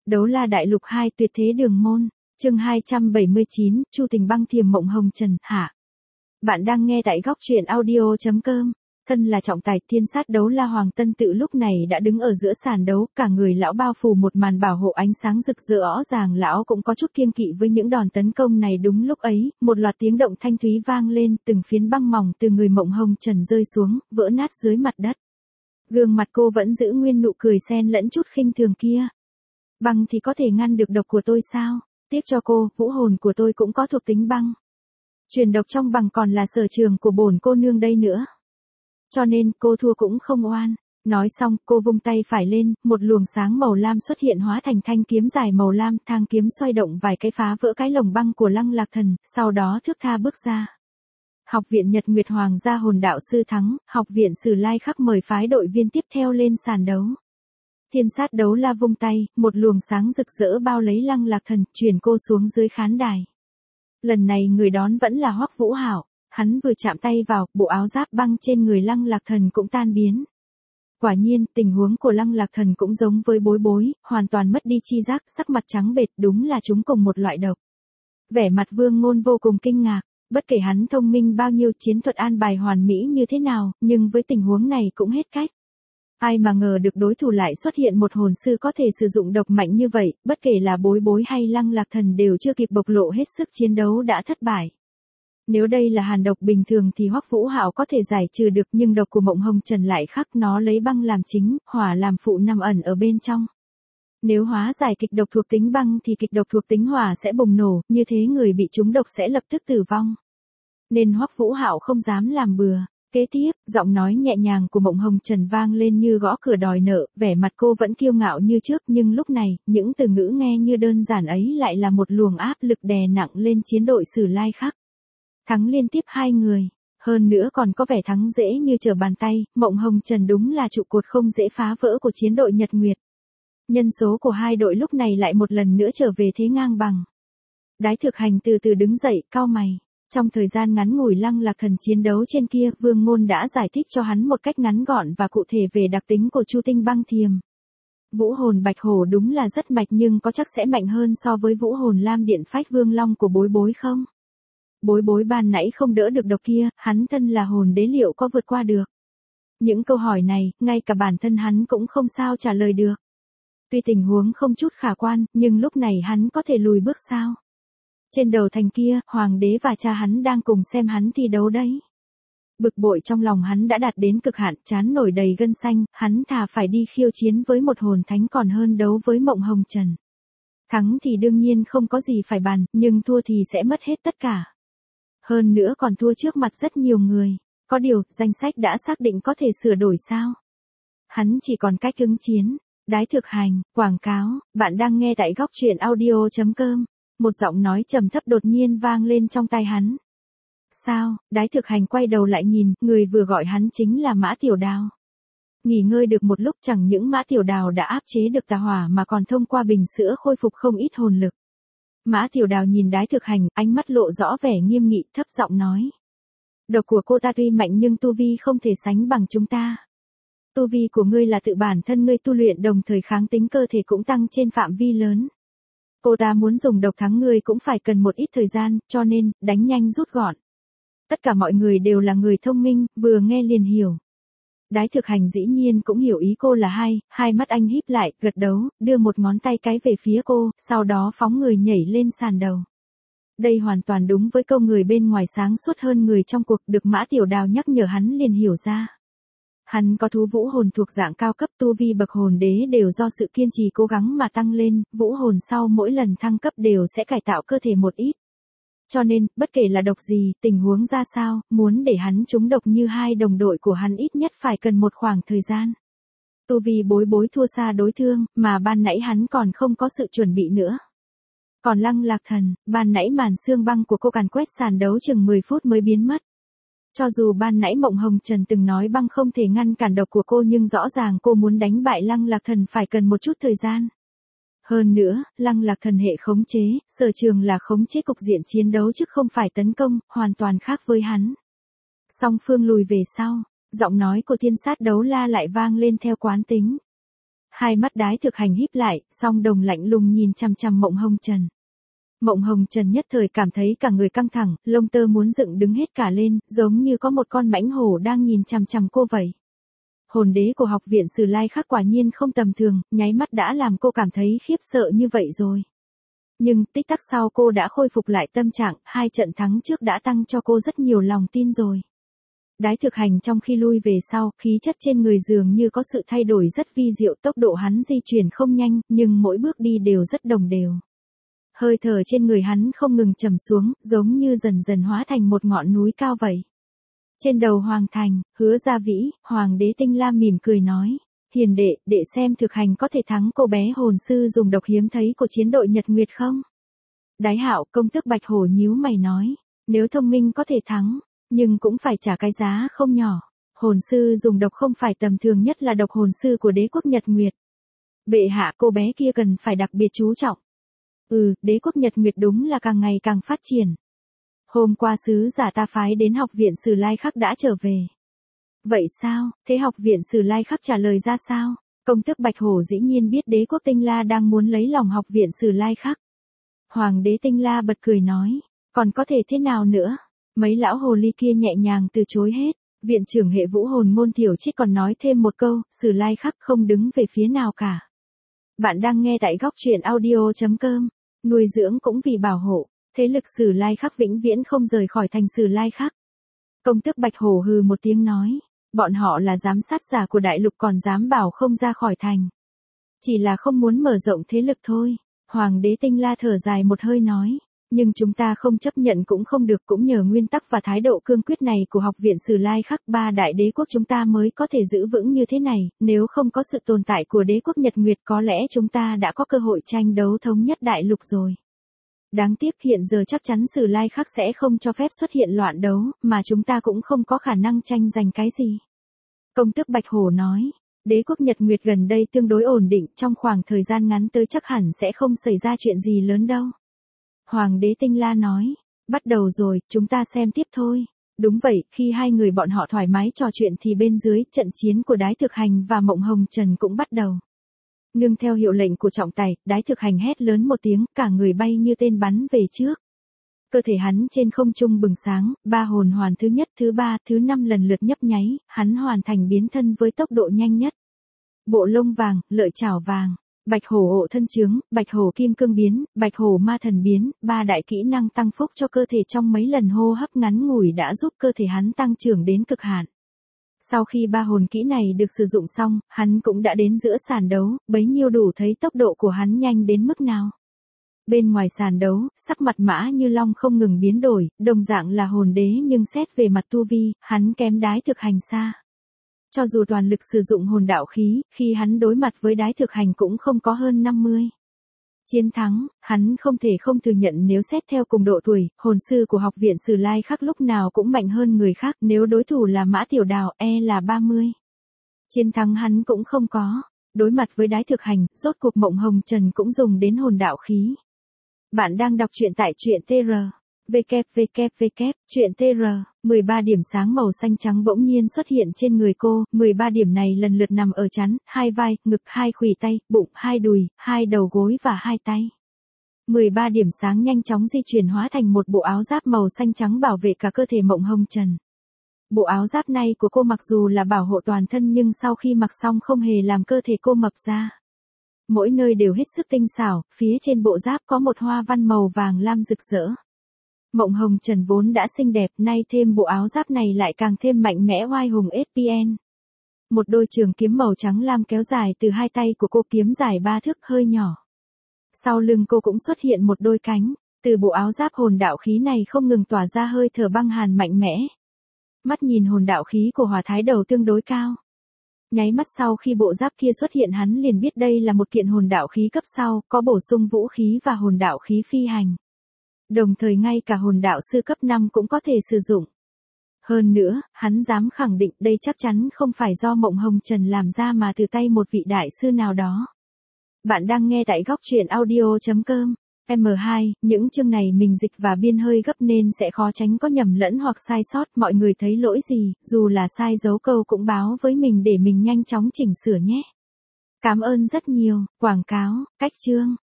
Đấu La Đại Lục 2 Tuyệt Thế Đường Môn, chương 279, Chu Tình Băng Thiềm Mộng Hồng Trần, hạ. Bạn đang nghe tại góc truyện audio.com. Thân là trọng tài, thiên sát Đấu La Hoàng Tân Tự lúc này đã đứng ở giữa sàn đấu, cả người lão bao phủ một màn bảo hộ ánh sáng rực rỡ, rõ ràng lão cũng có chút kiêng kỵ với những đòn tấn công này. Đúng lúc ấy, một loạt tiếng động thanh thúy vang lên, từng phiến băng mỏng từ người Mộng Hồng Trần rơi xuống, vỡ nát dưới mặt đất. Gương mặt cô vẫn giữ nguyên nụ cười xen lẫn chút khinh thường kia. Băng thì có thể ngăn được độc của tôi sao? Tiếc cho cô, vũ hồn của tôi cũng có thuộc tính băng. Truyền độc trong bằng còn là sở trường của bổn cô nương đây nữa. Cho nên, cô thua cũng không oan. Nói xong, cô vung tay phải lên, một luồng sáng màu lam xuất hiện hóa thành thanh kiếm dài màu lam, thang kiếm xoay động vài cái phá vỡ cái lồng băng của Lăng Lạc Thần, sau đó thước tha bước ra. Học viện Nhật Nguyệt Hoàng gia hồn đạo sư thắng, học viện Sử Lai Khắc mời phái đội viên tiếp theo lên sàn đấu. Thiên sát Đấu La vung tay, một luồng sáng rực rỡ bao lấy Lăng Lạc Thần, chuyển cô xuống dưới khán đài. Lần này người đón vẫn là Hoắc Vũ Hạo, hắn vừa chạm tay vào, bộ áo giáp băng trên người Lăng Lạc Thần cũng tan biến. Quả nhiên, tình huống của Lăng Lạc Thần cũng giống với Bối Bối, hoàn toàn mất đi chi giác, sắc mặt trắng bệch, đúng là chúng cùng một loại độc. Vẻ mặt Vương Ngôn vô cùng kinh ngạc, bất kể hắn thông minh bao nhiêu, chiến thuật an bài hoàn mỹ như thế nào, nhưng với tình huống này cũng hết cách. Ai mà ngờ được đối thủ lại xuất hiện một hồn sư có thể sử dụng độc mạnh như vậy, bất kể là Bối Bối hay Lăng Lạc Thần đều chưa kịp bộc lộ hết sức chiến đấu đã thất bại. Nếu đây là hàn độc bình thường thì Hoắc Vũ Hạo có thể giải trừ được, nhưng độc của Mộng Hồng Trần lại khác, nó lấy băng làm chính, hỏa làm phụ nằm ẩn ở bên trong. Nếu hóa giải kịch độc thuộc tính băng thì kịch độc thuộc tính hỏa sẽ bùng nổ, như thế người bị trúng độc sẽ lập tức tử vong. Nên Hoắc Vũ Hạo không dám làm bừa. Kế tiếp, giọng nói nhẹ nhàng của Mộng Hồng Trần vang lên như gõ cửa đòi nợ, vẻ mặt cô vẫn kiêu ngạo như trước, nhưng lúc này, những từ ngữ nghe như đơn giản ấy lại là một luồng áp lực đè nặng lên chiến đội Sử Lai Khắc. Thắng liên tiếp 2 người, hơn nữa còn có vẻ thắng dễ như trở bàn tay, Mộng Hồng Trần đúng là trụ cột không dễ phá vỡ của chiến đội Nhật Nguyệt. Nhân số của hai đội lúc này lại một lần nữa trở về thế ngang bằng. Đái Thực Hành từ từ đứng dậy, cau mày. Trong thời gian ngắn ngủi Lăng Lạc Thần chiến đấu trên kia, Vương Ngôn đã giải thích cho hắn một cách ngắn gọn và cụ thể về đặc tính của Chu Tinh Băng Thiềm. Vũ hồn Bạch Hổ đúng là rất mạnh, nhưng có chắc sẽ mạnh hơn so với vũ hồn Lam Điện Phách Vương Long của Bối Bối không? Bối Bối ban nãy không đỡ được độc kia, hắn thân là hồn đế liệu có vượt qua được? Những câu hỏi này, ngay cả bản thân hắn cũng không sao trả lời được. Tuy tình huống không chút khả quan, nhưng lúc này hắn có thể lùi bước sao? Trên đầu thành kia, hoàng đế và cha hắn đang cùng xem hắn thi đấu đấy. Bực bội trong lòng hắn đã đạt đến cực hạn, trán nổi đầy gân xanh, hắn thà phải đi khiêu chiến với một hồn thánh còn hơn đấu với Mộng Hồng Trần. Thắng thì đương nhiên không có gì phải bàn, nhưng thua thì sẽ mất hết tất cả. Hơn nữa còn thua trước mặt rất nhiều người. Có điều, danh sách đã xác định có thể sửa đổi sao? Hắn chỉ còn cách ứng chiến. Đái Thực Hành, quảng cáo, bạn đang nghe tại góc truyện audio.com. Một giọng nói trầm thấp đột nhiên vang lên trong tai hắn. Sao? Đái Thực Hành quay đầu lại nhìn, người vừa gọi hắn chính là Mã Tiểu Đào. Nghỉ ngơi được một lúc, chẳng những Mã Tiểu Đào đã áp chế được tà hỏa mà còn thông qua bình sữa khôi phục không ít hồn lực. Mã Tiểu Đào nhìn Đái Thực Hành, ánh mắt lộ rõ vẻ nghiêm nghị, thấp giọng nói. Độc của cô ta tuy mạnh nhưng tu vi không thể sánh bằng chúng ta. Tu vi của ngươi là tự bản thân ngươi tu luyện, đồng thời kháng tính cơ thể cũng tăng trên phạm vi lớn. Cô ta muốn dùng độc thắng ngươi cũng phải cần một ít thời gian, cho nên, đánh nhanh rút gọn. Tất cả mọi người đều là người thông minh, vừa nghe liền hiểu. Đái Thực Hành dĩ nhiên cũng hiểu ý cô là hai mắt anh híp lại, gật đầu, đưa một ngón tay cái về phía cô, sau đó phóng người nhảy lên sàn đầu. Đây hoàn toàn đúng với câu người bên ngoài sáng suốt hơn người trong cuộc, được Mã Tiểu Đào nhắc nhở hắn liền hiểu ra. Hắn có thú vũ hồn thuộc dạng cao cấp, tu vi bậc hồn đế đều do sự kiên trì cố gắng mà tăng lên, vũ hồn sau mỗi lần thăng cấp đều sẽ cải tạo cơ thể một ít. Cho nên, bất kể là độc gì, tình huống ra sao, muốn để hắn trúng độc như hai đồng đội của hắn ít nhất phải cần một khoảng thời gian. Tu vi Bối Bối thua xa đối thương, mà ban nãy hắn còn không có sự chuẩn bị nữa. Còn Lăng Lạc Thần, ban nãy màn xương băng của cô càn quét sàn đấu chừng 10 phút mới biến mất. Cho dù ban nãy Mộng Hồng Trần từng nói băng không thể ngăn cản độc của cô, nhưng rõ ràng cô muốn đánh bại Lăng Lạc Thần phải cần một chút thời gian. Hơn nữa, Lăng Lạc Thần hệ khống chế, sở trường là khống chế cục diện chiến đấu chứ không phải tấn công, hoàn toàn khác với hắn. Song phương lùi về sau, giọng nói của thiên sát Đấu La lại vang lên theo quán tính. Hai mắt Đái Thực Hành híp lại, song đồng lạnh lùng nhìn chằm chằm Mộng Hồng Trần. Mộng Hồng Trần nhất thời cảm thấy cả người căng thẳng, lông tơ muốn dựng đứng hết cả lên, giống như có một con mãnh hổ đang nhìn chằm chằm cô vậy. Hồn đế của học viện Sử Lai Khắc quả nhiên không tầm thường, nháy mắt đã làm cô cảm thấy khiếp sợ như vậy rồi. Nhưng tích tắc sau cô đã khôi phục lại tâm trạng, hai trận thắng trước đã tăng cho cô rất nhiều lòng tin rồi. Đái Thực Hành trong khi lui về sau, khí chất trên người dường như có sự thay đổi rất vi diệu, tốc độ hắn di chuyển không nhanh, nhưng mỗi bước đi đều rất đồng đều. Hơi thở trên người hắn không ngừng trầm xuống, giống như dần dần hóa thành một ngọn núi cao vậy. Trên đầu Hoàng Thành, Hứa Gia Vĩ, Hoàng đế Tinh La mỉm cười nói, hiền đệ, đệ xem Thực Hành có thể thắng cô bé hồn sư dùng độc hiếm thấy của chiến đội Nhật Nguyệt không? Đái Hạo, công tước Bạch Hổ nhíu mày nói, nếu thông minh có thể thắng, nhưng cũng phải trả cái giá không nhỏ. Hồn sư dùng độc không phải tầm thường, nhất là độc hồn sư của đế quốc Nhật Nguyệt. Bệ hạ, cô bé kia cần phải đặc biệt chú trọng. Đế quốc Nhật Nguyệt đúng là càng ngày càng phát triển. Hôm qua sứ giả ta phái đến học viện Sử Lai Khắc đã trở về. Vậy sao, thế học viện Sử Lai Khắc trả lời ra sao? Công tước Bạch Hổ dĩ nhiên biết đế quốc Tinh La đang muốn lấy lòng học viện Sử Lai Khắc. Hoàng đế Tinh La bật cười nói, còn có thể thế nào nữa? Mấy lão hồ ly kia nhẹ nhàng từ chối hết. Viện trưởng hệ vũ hồn Ngôn Tiểu Chiết còn nói thêm một câu, Sử Lai Khắc không đứng về phía nào cả. Bạn đang nghe tại góc truyện audio.com. Nuôi dưỡng cũng vì bảo hộ, thế lực Sử Lai Khắc vĩnh viễn không rời khỏi thành Sử Lai Khắc. Công tước Bạch Hổ hừ một tiếng nói, bọn họ là giám sát giả của đại lục còn dám bảo không ra khỏi thành. Chỉ là không muốn mở rộng thế lực thôi. Hoàng đế Tinh La thở dài một hơi nói, nhưng chúng ta không chấp nhận cũng không được, cũng nhờ nguyên tắc và thái độ cương quyết này của học viện Sử Lai Khắc, ba đại đế quốc chúng ta mới có thể giữ vững như thế này, nếu không có sự tồn tại của đế quốc Nhật Nguyệt có lẽ chúng ta đã có cơ hội tranh đấu thống nhất đại lục rồi. Đáng tiếc hiện giờ chắc chắn Sử Lai Khắc sẽ không cho phép xuất hiện loạn đấu, mà chúng ta cũng không có khả năng tranh giành cái gì. Công tước Bạch Hổ nói, đế quốc Nhật Nguyệt gần đây tương đối ổn định, trong khoảng thời gian ngắn tới chắc hẳn sẽ không xảy ra chuyện gì lớn đâu. Hoàng đế Tinh La nói, bắt đầu rồi, chúng ta xem tiếp thôi. Đúng vậy, khi hai người bọn họ thoải mái trò chuyện thì bên dưới, trận chiến của Đái Thực Hành và Mộng Hồng Trần cũng bắt đầu. Nương theo hiệu lệnh của trọng tài, Đái Thực Hành hét lớn một tiếng, cả người bay như tên bắn về trước. Cơ thể hắn trên không trung bừng sáng, ba hồn hoàn thứ nhất, thứ ba, thứ năm lần lượt nhấp nháy, hắn hoàn thành biến thân với tốc độ nhanh nhất. Bộ lông vàng, lợi chảo vàng. Bạch hổ hộ thân chướng, bạch hổ kim cương biến, bạch hổ ma thần biến, ba đại kỹ năng tăng phúc cho cơ thể trong mấy lần hô hấp ngắn ngủi đã giúp cơ thể hắn tăng trưởng đến cực hạn. Sau khi ba hồn kỹ này được sử dụng xong, hắn cũng đã đến giữa sàn đấu, bấy nhiêu đủ thấy tốc độ của hắn nhanh đến mức nào. Bên ngoài sàn đấu, sắc mặt Mã Như Long không ngừng biến đổi, đồng dạng là hồn đế nhưng xét về mặt tu vi, hắn kém Đái Thực Hành xa. Cho dù toàn lực sử dụng hồn đạo khí, khi hắn đối mặt với Đái Thực Hành cũng không có hơn 50. Chiến thắng, hắn không thể không thừa nhận nếu xét theo cùng độ tuổi, hồn sư của học viện Sử Lai Khắc lúc nào cũng mạnh hơn người khác, nếu đối thủ là Mã Tiểu Đào là 30. Chiến thắng hắn cũng không có. Đối mặt với Đái Thực Hành, rốt cuộc Mộng Hồng Trần cũng dùng đến hồn đạo khí. Bạn đang đọc truyện tại truyện TR. Truyện TR, 13 điểm sáng màu xanh trắng bỗng nhiên xuất hiện trên người cô, 13 điểm này lần lượt nằm ở trán, hai vai, ngực, hai khuỷu tay, bụng, hai đùi, hai đầu gối và hai tay. 13 điểm sáng nhanh chóng di chuyển hóa thành một bộ áo giáp màu xanh trắng bảo vệ cả cơ thể Mộng Hồng Trần. Bộ áo giáp này của cô mặc dù là bảo hộ toàn thân nhưng sau khi mặc xong không hề làm cơ thể cô mập ra. Mỗi nơi đều hết sức tinh xảo, phía trên bộ giáp có một hoa văn màu vàng lam rực rỡ. Mộng Hồng Trần vốn đã xinh đẹp, nay thêm bộ áo giáp này lại càng thêm mạnh mẽ oai hùng SPN. Một đôi trường kiếm màu trắng lam kéo dài từ hai tay của cô, kiếm dài 3 thước hơi nhỏ. Sau lưng cô cũng xuất hiện một đôi cánh, từ bộ áo giáp hồn đạo khí này không ngừng tỏa ra hơi thở băng hàn mạnh mẽ. Mắt nhìn hồn đạo khí của Hỏa Thái Đầu tương đối cao. Nháy mắt sau khi bộ giáp kia xuất hiện hắn liền biết đây là một kiện hồn đạo khí cấp sau, có bổ sung vũ khí và hồn đạo khí phi hành. Đồng thời ngay cả hồn đạo sư cấp 5 cũng có thể sử dụng. Hơn nữa, hắn dám khẳng định đây chắc chắn không phải do Mộng Hồng Trần làm ra mà từ tay một vị đại sư nào đó. Bạn đang nghe tại góc truyện audio.com. M2, những chương này mình dịch và biên hơi gấp nên sẽ khó tránh có nhầm lẫn hoặc sai sót, mọi người thấy lỗi gì, dù là sai dấu câu cũng báo với mình để mình nhanh chóng chỉnh sửa nhé. Cảm ơn rất nhiều, quảng cáo, cách chương.